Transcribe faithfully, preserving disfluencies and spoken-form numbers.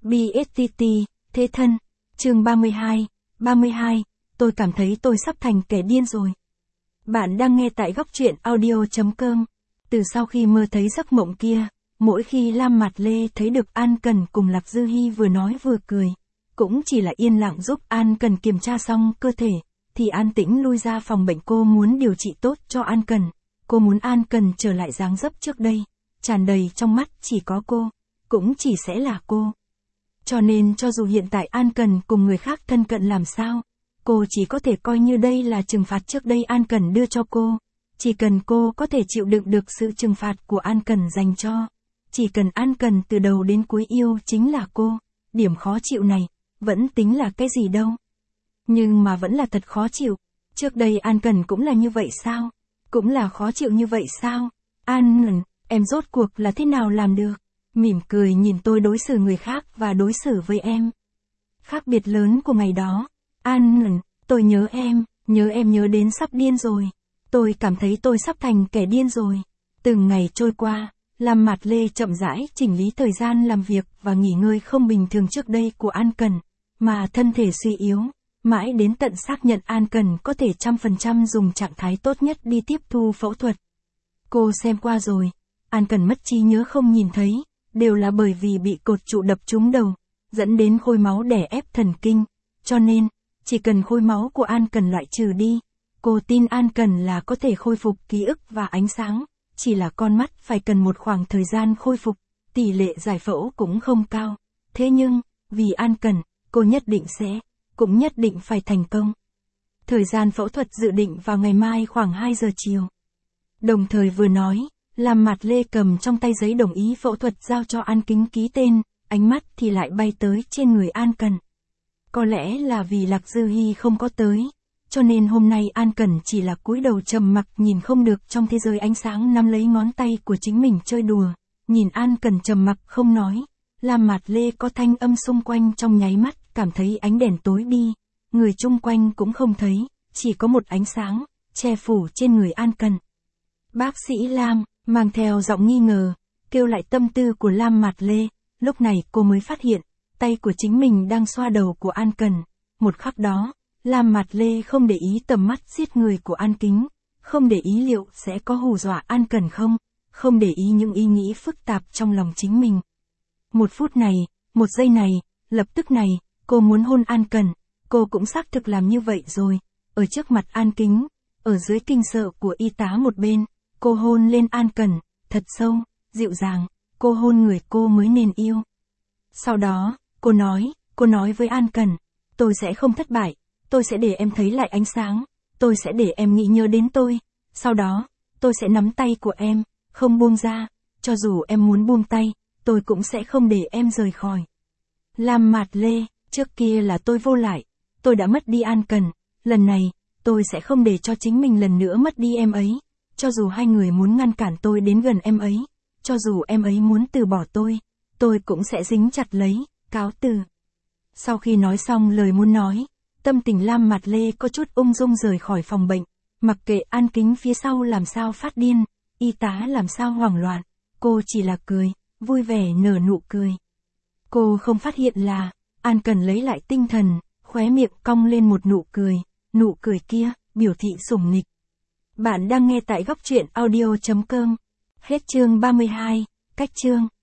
bê ét tê tê, thế thân, chương ba mươi hai, ba mươi hai, tôi cảm thấy tôi sắp thành kẻ điên rồi. Bạn đang nghe tại góc truyện audio chấm com. Từ sau khi mơ thấy giấc mộng kia, mỗi khi Lam Mạt Lê thấy được An Cần cùng Lạc Dư Hi vừa nói vừa cười, cũng chỉ là yên lặng giúp An Cần kiểm tra xong cơ thể, thì an tĩnh lui ra phòng bệnh. Cô muốn điều trị tốt cho An Cần, cô muốn An Cần trở lại dáng dấp trước đây, tràn đầy trong mắt chỉ có cô, cũng chỉ sẽ là cô. Cho nên cho dù hiện tại An Cần cùng người khác thân cận làm sao, cô chỉ có thể coi như đây là trừng phạt trước đây An Cần đưa cho cô. Chỉ cần cô có thể chịu đựng được sự trừng phạt của An Cần dành cho, chỉ cần An Cần từ đầu đến cuối yêu chính là cô, điểm khó chịu này, vẫn tính là cái gì đâu. Nhưng mà vẫn là thật khó chịu, trước đây An Cần cũng là như vậy sao? Cũng là khó chịu như vậy sao? An Cần, em rốt cuộc là thế nào làm được? Mỉm cười nhìn tôi đối xử người khác và đối xử với em. Khác biệt lớn của ngày đó. An Cần, tôi nhớ em, nhớ em nhớ đến sắp điên rồi. Tôi cảm thấy tôi sắp thành kẻ điên rồi. Từng ngày trôi qua, Lam Mạt Lê chậm rãi chỉnh lý thời gian làm việc và nghỉ ngơi không bình thường trước đây của An Cần, mà thân thể suy yếu, mãi đến tận xác nhận An Cần có thể trăm phần trăm dùng trạng thái tốt nhất đi tiếp thu phẫu thuật. Cô xem qua rồi, An Cần mất trí nhớ không nhìn thấy, đều là bởi vì bị cột trụ đập trúng đầu, dẫn đến khối máu đè ép thần kinh, cho nên, chỉ cần khối máu của An Cần loại trừ đi, cô tin An Cần là có thể khôi phục ký ức và ánh sáng, chỉ là con mắt phải cần một khoảng thời gian khôi phục, tỷ lệ giải phẫu cũng không cao. Thế nhưng, vì An Cần, cô nhất định sẽ, cũng nhất định phải thành công. Thời gian phẫu thuật dự định vào ngày mai khoảng hai giờ chiều. Đồng thời vừa nói, Lam Mạt Lê cầm trong tay giấy đồng ý phẫu thuật giao cho An Kính ký tên, ánh mắt thì lại bay tới trên người An Cần. Có lẽ là vì Lạc Dư Hi không có tới, cho nên hôm nay An Cần chỉ là cúi đầu trầm mặc nhìn không được trong thế giới ánh sáng nắm lấy ngón tay của chính mình chơi đùa. Nhìn An Cần trầm mặc không nói, Lam Mạt Lê có thanh âm xung quanh trong nháy mắt cảm thấy ánh đèn tối đi, người chung quanh cũng không thấy, chỉ có một ánh sáng, che phủ trên người An Cần. Bác sĩ Lam, mang theo giọng nghi ngờ, kêu lại tâm tư của Lam Mạt Lê, lúc này cô mới phát hiện, tay của chính mình đang xoa đầu của An Cần. Một khắc đó, Lam Mạt Lê không để ý tầm mắt giết người của An Kính, không để ý liệu sẽ có hù dọa An Cần không, không để ý những ý nghĩ phức tạp trong lòng chính mình. Một phút này, một giây này, lập tức này, cô muốn hôn An Cần, cô cũng xác thực làm như vậy rồi, ở trước mặt An Kính, ở dưới kinh sợ của y tá một bên, cô hôn lên An Cần, thật sâu, dịu dàng, cô hôn người cô mới nên yêu. Sau đó, cô nói, cô nói với An Cần, tôi sẽ không thất bại, tôi sẽ để em thấy lại ánh sáng, tôi sẽ để em nghĩ nhớ đến tôi, sau đó, tôi sẽ nắm tay của em, không buông ra, cho dù em muốn buông tay, tôi cũng sẽ không để em rời khỏi. Lam Mạt Lê, trước kia là tôi vô lại, tôi đã mất đi An Cần, lần này, tôi sẽ không để cho chính mình lần nữa mất đi em ấy, cho dù hai người muốn ngăn cản tôi đến gần em ấy, cho dù em ấy muốn từ bỏ tôi, tôi cũng sẽ dính chặt lấy, cáo từ. Sau khi nói xong lời muốn nói, tâm tình Lam Mạt Lê có chút ung dung rời khỏi phòng bệnh, mặc kệ An Kính phía sau làm sao phát điên, y tá làm sao hoảng loạn, cô chỉ là cười, vui vẻ nở nụ cười. Cô không phát hiện là, An Cần lấy lại tinh thần, khóe miệng cong lên một nụ cười, nụ cười kia, biểu thị sủng nịch. Bạn đang nghe tại góc truyện audio chấm com. Hết chương ba mươi hai, cách chương.